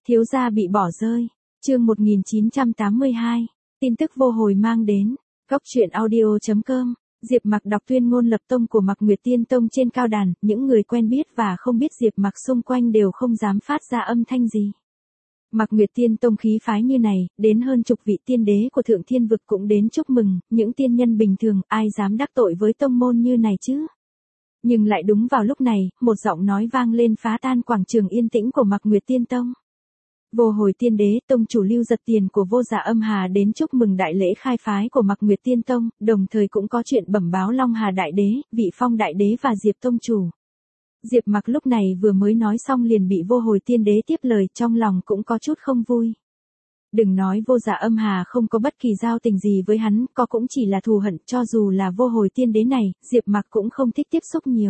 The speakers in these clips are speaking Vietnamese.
Thiếu gia bị bỏ rơi. Chương 1982. Tin tức vô hồi mang đến. Góc truyện audio.com. Diệp Mặc đọc tuyên ngôn lập tông của Mạc Nguyệt Tiên Tông trên cao đàn, những người quen biết và không biết Diệp Mặc xung quanh đều không dám phát ra âm thanh gì. Mạc Nguyệt Tiên Tông khí phái như này, đến hơn chục vị tiên đế của Thượng Thiên Vực cũng đến chúc mừng, những tiên nhân bình thường, ai dám đắc tội với tông môn như này chứ? Nhưng lại đúng vào lúc này, một giọng nói vang lên phá tan quảng trường yên tĩnh của Mạc Nguyệt Tiên Tông. Vô Hồi Tiên Đế, tông chủ Lưu Giật Tiền của Vô Dạ Âm Hà đến chúc mừng đại lễ khai phái của Mạc Nguyệt Tiên Tông, đồng thời cũng có chuyện bẩm báo Long Hà Đại Đế, Vị Phong Đại Đế và Diệp tông chủ. Diệp Mặc lúc này vừa mới nói xong liền bị Vô Hồi Tiên Đế tiếp lời, trong lòng cũng có chút không vui. Đừng nói Vô Dạ Âm Hà không có bất kỳ giao tình gì với hắn, có cũng chỉ là thù hận, cho dù là Vô Hồi Tiên Đế này, Diệp Mặc cũng không thích tiếp xúc nhiều.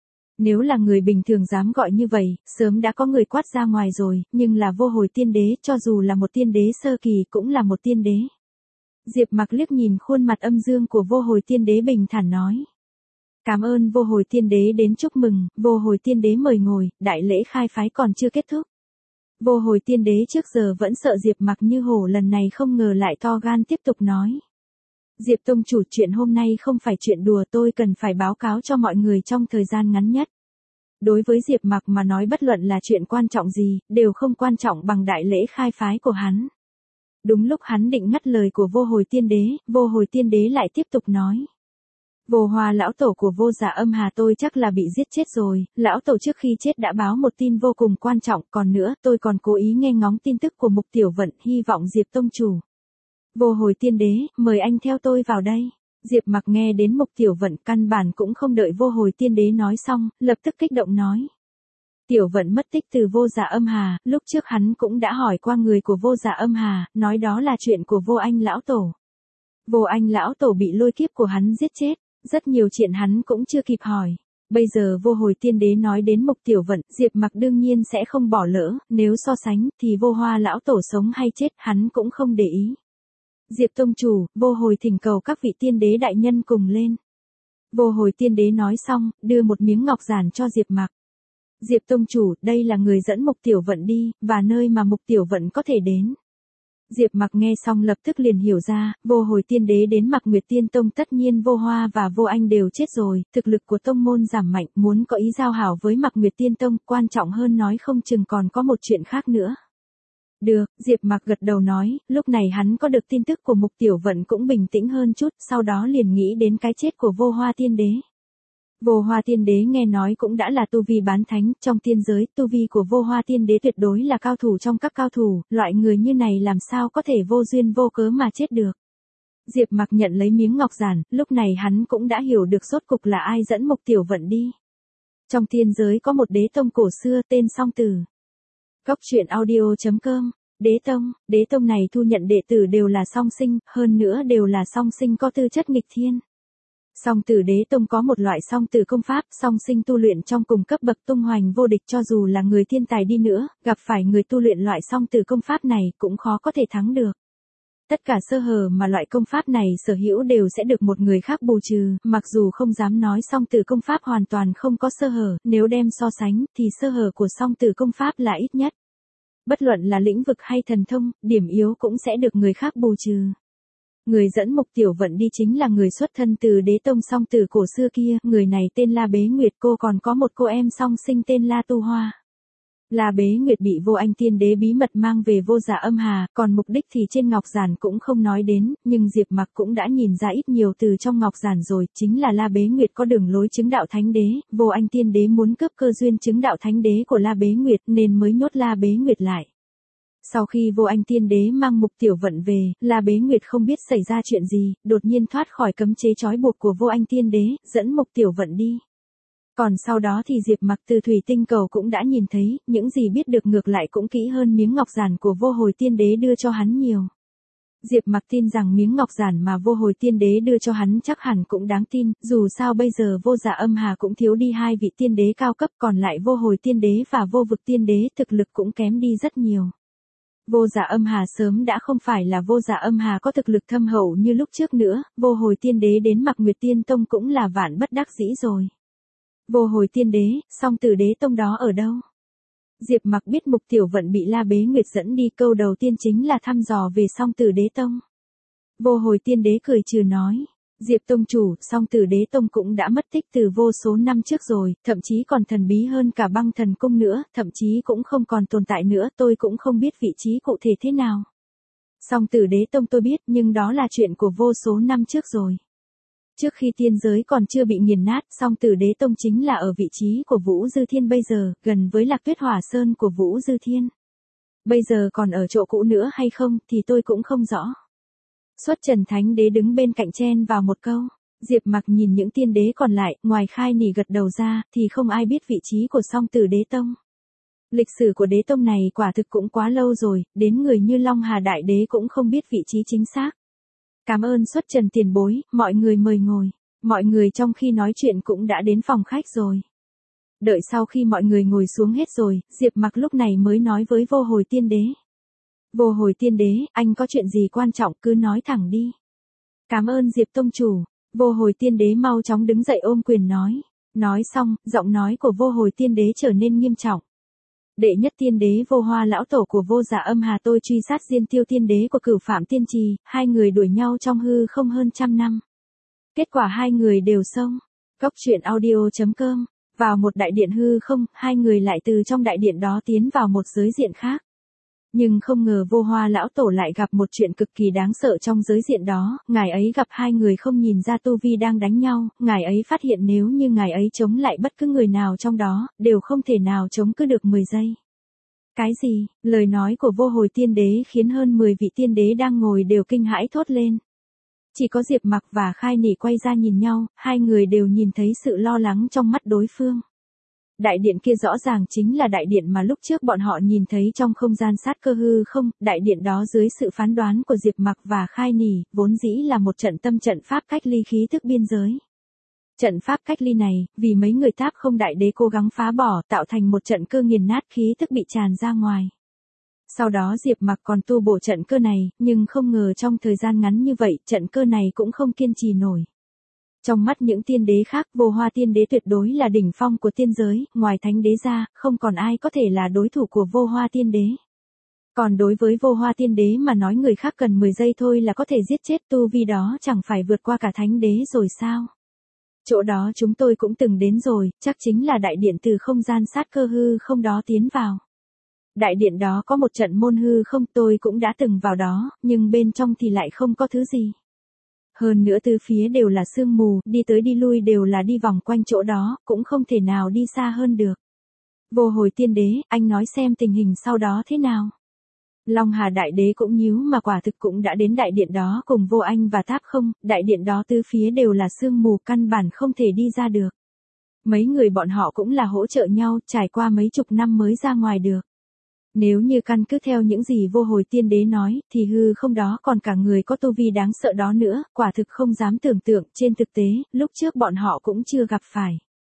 Nếu là người bình thường dám gọi như vậy, sớm đã có người quát ra ngoài rồi, nhưng là Vô Hồi Tiên Đế, cho dù là một tiên đế sơ kỳ cũng là một tiên đế. Diệp Mặc liếc nhìn khuôn mặt âm dương của Vô Hồi Tiên Đế bình thản nói. Cảm ơn Vô Hồi Tiên Đế đến chúc mừng, Vô Hồi Tiên Đế mời ngồi, đại lễ khai phái còn chưa kết thúc. Vô Hồi Tiên Đế trước giờ vẫn sợ Diệp Mặc như hổ, lần này không ngờ lại to gan tiếp tục nói. Diệp tông chủ, chuyện hôm nay không phải chuyện đùa, tôi cần phải báo cáo cho mọi người trong thời gian ngắn nhất. Đối với Diệp Mặc mà nói, bất luận là chuyện quan trọng gì, đều không quan trọng bằng đại lễ khai phái của hắn. Đúng lúc hắn định ngắt lời của Vô Hồi Tiên Đế lại tiếp tục nói. Vô Hoa lão tổ của Vô Dạ Âm Hà tôi chắc là bị giết chết rồi, lão tổ trước khi chết đã báo một tin vô cùng quan trọng, còn nữa tôi còn cố ý nghe ngóng tin tức của Mục Tiểu Vận, hy vọng Diệp tông chủ. Vô Hồi Tiên Đế, mời anh theo tôi vào đây. Diệp Mặc nghe đến Mục Tiểu Vận, căn bản cũng không đợi Vô Hồi Tiên Đế nói xong, lập tức kích động nói. Tiểu Vận mất tích từ Vô Dạ Âm Hà, lúc trước hắn cũng đã hỏi qua người của Vô Dạ Âm Hà, nói đó là chuyện của Vô Anh lão tổ. Vô Anh lão tổ bị lôi kiếp của hắn giết chết, rất nhiều chuyện hắn cũng chưa kịp hỏi. Bây giờ Vô Hồi Tiên Đế nói đến Mục Tiểu Vận, Diệp Mặc đương nhiên sẽ không bỏ lỡ, nếu so sánh thì Vô Hoa lão tổ sống hay chết hắn cũng không để ý. Diệp tông chủ, Vô Hồi thỉnh cầu các vị tiên đế đại nhân cùng lên. Vô Hồi Tiên Đế nói xong, đưa một miếng ngọc giản cho Diệp Mặc. Diệp tông chủ, đây là người dẫn Mục Tiểu Vận đi, và nơi mà Mục Tiểu Vận có thể đến. Diệp Mặc nghe xong lập tức liền hiểu ra, Vô Hồi Tiên Đế đến Mạc Nguyệt Tiên Tông, tất nhiên Vô Hoa và Vô Anh đều chết rồi, thực lực của tông môn giảm mạnh, muốn có ý giao hảo với Mạc Nguyệt Tiên Tông, quan trọng hơn nói không chừng còn có một chuyện khác nữa. Được, Diệp Mặc gật đầu nói, lúc này hắn có được tin tức của Mục Tiểu Vận cũng bình tĩnh hơn chút, sau đó liền nghĩ đến cái chết của Vô Hoa Tiên Đế. Vô Hoa Tiên Đế nghe nói cũng đã là tu vi bán thánh, trong tiên giới, tu vi của Vô Hoa Tiên Đế tuyệt đối là cao thủ trong các cao thủ, loại người như này làm sao có thể vô duyên vô cớ mà chết được. Diệp Mặc nhận lấy miếng ngọc giản, lúc này hắn cũng đã hiểu được rốt cục là ai dẫn Mục Tiểu Vận đi. Trong tiên giới có một đế tông cổ xưa tên Song Tử. Góc truyện audio.com. Đế tông này thu nhận đệ tử đều là song sinh, hơn nữa đều là song sinh có tư chất nghịch thiên. Song Tử Đế tông có một loại song tử công pháp, song sinh tu luyện trong cùng cấp bậc tung hoành vô địch, cho dù là người thiên tài đi nữa, gặp phải người tu luyện loại song tử công pháp này cũng khó có thể thắng được. Tất cả sơ hở mà loại công pháp này sở hữu đều sẽ được một người khác bù trừ, mặc dù không dám nói song tử công pháp hoàn toàn không có sơ hở, nếu đem so sánh thì sơ hở của song tử công pháp là ít nhất. Bất luận là lĩnh vực hay thần thông, điểm yếu cũng sẽ được người khác bù trừ. Người dẫn Mục Tiểu Vận đi chính là người xuất thân từ đế tông Song Tử cổ xưa kia, người này tên La Bế Nguyệt, cô còn có một cô em song sinh tên La Tu Hoa. La Bế Nguyệt bị Vô Anh Tiên Đế bí mật mang về Vô Dạ Âm Hà, còn mục đích thì trên ngọc giản cũng không nói đến, nhưng Diệp Mặc cũng đã nhìn ra ít nhiều từ trong ngọc giản rồi, chính là La Bế Nguyệt có đường lối chứng đạo thánh đế, Vô Anh Tiên Đế muốn cướp cơ duyên chứng đạo thánh đế của La Bế Nguyệt nên mới nhốt La Bế Nguyệt lại. Sau khi Vô Anh Tiên Đế mang Mục Tiểu Vận về, La Bế Nguyệt không biết xảy ra chuyện gì, đột nhiên thoát khỏi cấm chế trói buộc của Vô Anh Tiên Đế, dẫn Mục Tiểu Vận đi. Còn sau đó thì Diệp Mặc từ Thủy Tinh Cầu cũng đã nhìn thấy, những gì biết được ngược lại cũng kỹ hơn miếng ngọc giản của Vô Hồi Tiên Đế đưa cho hắn nhiều. Diệp Mặc tin rằng miếng ngọc giản mà Vô Hồi Tiên Đế đưa cho hắn chắc hẳn cũng đáng tin, dù sao bây giờ Vô Dạ Âm Hà cũng thiếu đi hai vị tiên đế cao cấp, còn lại Vô Hồi Tiên Đế và Vô Vực Tiên Đế thực lực cũng kém đi rất nhiều. Vô Dạ Âm Hà sớm đã không phải là Vô Dạ Âm Hà có thực lực thâm hậu như lúc trước nữa, Vô Hồi Tiên Đế đến Mạc Nguyệt Tiên Tông cũng là vạn bất đắc dĩ rồi. Vô Hồi Tiên Đế, Song Tử Đế Tông đó ở đâu? Diệp Mặc biết Mục Tiểu Vận bị La Bế Nguyệt dẫn đi, câu đầu tiên chính là thăm dò về Song Tử Đế Tông. Vô Hồi Tiên Đế cười trừ nói, Diệp Tông chủ, Song Tử Đế Tông cũng đã mất tích từ vô số năm trước rồi, thậm chí còn thần bí hơn cả Băng Thần Cung nữa, thậm chí cũng không còn tồn tại nữa, tôi cũng không biết vị trí cụ thể thế nào. Song Tử Đế Tông tôi biết, nhưng đó là chuyện của vô số năm trước rồi. Trước khi tiên giới còn chưa bị nghiền nát, Song Tử Đế Tông chính là ở vị trí của Vũ Dư Thiên bây giờ, gần với Lạc Tuyết Hỏa Sơn của Vũ Dư Thiên. Bây giờ còn ở chỗ cũ nữa hay không thì tôi cũng không rõ. Xuất Trần Thánh Đế đứng bên cạnh chen vào một câu. Diệp Mặc nhìn những tiên đế còn lại, ngoài Khai Nỉ gật đầu ra, thì không ai biết vị trí của Song Tử Đế Tông. Lịch sử của đế tông này quả thực cũng quá lâu rồi, đến người như Long Hà Đại Đế cũng không biết vị trí chính xác. Cảm ơn Xuất Trần tiền bối, mọi người mời ngồi. Mọi người trong khi nói chuyện cũng đã đến phòng khách rồi. Đợi sau khi mọi người ngồi xuống hết rồi, Diệp Mặc lúc này mới nói với Vô Hồi Tiên Đế. Vô Hồi Tiên Đế, anh có chuyện gì quan trọng cứ nói thẳng đi. Cảm ơn Diệp Tông chủ. Vô Hồi Tiên Đế mau chóng đứng dậy ôm quyền nói. Nói xong, giọng nói của Vô Hồi Tiên Đế trở nên nghiêm trọng. Đệ nhất tiên đế Vô Hoa lão tổ của Vô Dạ Âm Hà tôi truy sát Diên Tiêu tiên đế của Cửu Phạm Tiên Trì, hai người đuổi nhau trong hư không hơn 100 năm. Kết quả hai người đều xông. Cốc truyện audio.com. Vào một đại điện hư không, hai người lại từ trong đại điện đó tiến vào một giới diện khác. Nhưng không ngờ Vô Hoa lão tổ lại gặp một chuyện cực kỳ đáng sợ trong giới diện đó, ngài ấy gặp hai người không nhìn ra tu vi đang đánh nhau, ngài ấy phát hiện nếu như ngài ấy chống lại bất cứ người nào trong đó, đều không thể nào chống cứ được 10 giây. Cái gì? Lời nói của Vô Hồi Tiên Đế khiến hơn 10 vị tiên đế đang ngồi đều kinh hãi thốt lên. Chỉ có Diệp Mặc và Khai Nỉ quay ra nhìn nhau, hai người đều nhìn thấy sự lo lắng trong mắt đối phương. Đại điện kia rõ ràng chính là đại điện mà lúc trước bọn họ nhìn thấy trong không gian sát cơ hư không, đại điện đó dưới sự phán đoán của Diệp Mặc và Khai Nỉ, vốn dĩ là một trận tâm trận pháp cách ly khí thức biên giới. Trận pháp cách ly này, vì mấy người Tháp Không Đại Đế cố gắng phá bỏ, tạo thành một trận cơ nghiền nát khí thức bị tràn ra ngoài. Sau đó Diệp Mặc còn tu bổ trận cơ này, nhưng không ngờ trong thời gian ngắn như vậy, trận cơ này cũng không kiên trì nổi. Trong mắt những tiên đế khác, Vô Hoa Tiên Đế tuyệt đối là đỉnh phong của tiên giới, ngoài Thánh Đế ra, không còn ai có thể là đối thủ của Vô Hoa Tiên Đế. Còn đối với Vô Hoa Tiên Đế mà nói người khác cần 10 giây thôi là có thể giết chết, tu vi đó chẳng phải vượt qua cả Thánh Đế rồi sao? Chỗ đó chúng tôi cũng từng đến rồi, chắc chính là đại điện từ không gian sát cơ hư không đó tiến vào. Đại điện đó có một trận môn hư không, tôi cũng đã từng vào đó, nhưng bên trong thì lại không có thứ gì. Hơn nữa từ phía đều là sương mù, đi tới đi lui đều là đi vòng quanh chỗ đó, cũng không thể nào đi xa hơn được. Vô Hồi Tiên Đế, anh nói xem tình hình sau đó thế nào. Long Hà Đại Đế cũng nhíu mà quả thực cũng đã đến đại điện đó cùng Vô Anh và Tháp Không, đại điện đó từ phía đều là sương mù căn bản không thể đi ra được. Mấy người bọn họ cũng là hỗ trợ nhau, trải qua mấy chục năm mới ra ngoài được. Nếu như căn cứ theo những gì Vô Hồi Tiên Đế nói, thì hư không đó còn cả người có tu vi đáng sợ đó nữa, quả thực không dám tưởng tượng, trên thực tế, lúc trước bọn họ cũng chưa gặp phải.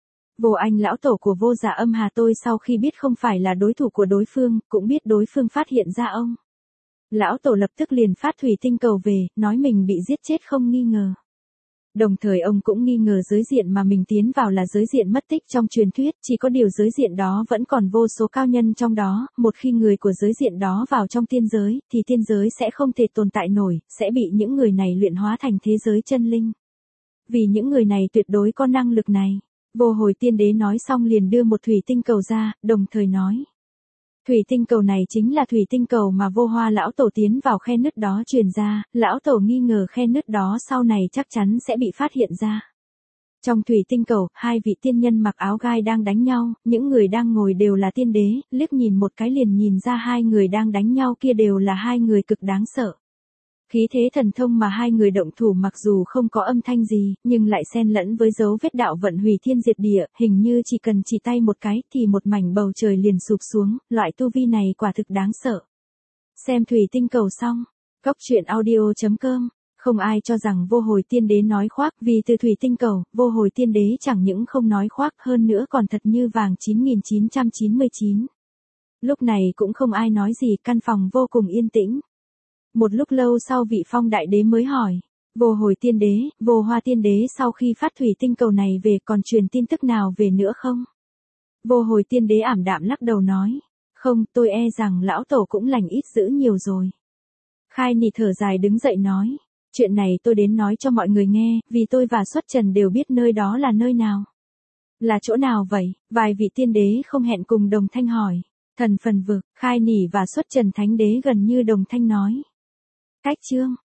Vô Anh lão tổ của Vô Dạ Âm Hà tôi sau khi biết không phải là đối thủ của đối phương, cũng biết đối phương phát hiện ra ông. Lão tổ lập tức liền phát thủy tinh cầu về, nói mình bị giết chết không nghi ngờ. Đồng thời ông cũng nghi ngờ giới diện mà mình tiến vào là giới diện mất tích trong truyền thuyết, chỉ có điều giới diện đó vẫn còn vô số cao nhân trong đó, một khi người của giới diện đó vào trong tiên giới, thì tiên giới sẽ không thể tồn tại nổi, sẽ bị những người này luyện hóa thành thế giới chân linh. Vì những người này tuyệt đối có năng lực này. Vô Hồi Tiên Đế nói xong liền đưa một thủy tinh cầu ra, đồng thời nói. Thủy tinh cầu này chính là thủy tinh cầu mà Vô Hoa lão tổ tiến vào khe nứt đó truyền ra, lão tổ nghi ngờ khe nứt đó sau này chắc chắn sẽ bị phát hiện ra. Trong thủy tinh cầu, hai vị tiên nhân mặc áo gai đang đánh nhau, những người đang ngồi đều là tiên đế, liếc nhìn một cái liền nhìn ra hai người đang đánh nhau kia đều là hai người cực đáng sợ. Khí thế thần thông mà hai người động thủ mặc dù không có âm thanh gì, nhưng lại xen lẫn với dấu vết đạo vận hủy thiên diệt địa, hình như chỉ cần chỉ tay một cái thì một mảnh bầu trời liền sụp xuống, loại tu vi này quả thực đáng sợ. Xem thủy tinh cầu xong, cốc truyện audio.com, không ai cho rằng Vô Hồi Tiên Đế nói khoác, vì từ thủy tinh cầu, Vô Hồi Tiên Đế chẳng những không nói khoác hơn nữa còn thật như vàng 9999. Lúc này cũng không ai nói gì, căn phòng vô cùng yên tĩnh. Một lúc lâu sau vị Phong Đại Đế mới hỏi, Vô Hồi Tiên Đế, Vô Hoa Tiên Đế sau khi phát thủy tinh cầu này về còn truyền tin tức nào về nữa không? Vô Hồi Tiên Đế ảm đạm lắc đầu nói, Không, tôi e rằng lão tổ cũng lành ít dữ nhiều rồi. Khai Nỉ thở dài đứng dậy nói. Chuyện này tôi đến nói cho mọi người nghe, vì tôi và Xuất Trần đều biết nơi đó là nơi nào. Là chỗ nào vậy? Vài vị tiên đế không hẹn cùng đồng thanh hỏi. Thần Phần Vực, Khai Nỉ và Xuất Trần Thánh Đế gần như đồng thanh nói. Cách chương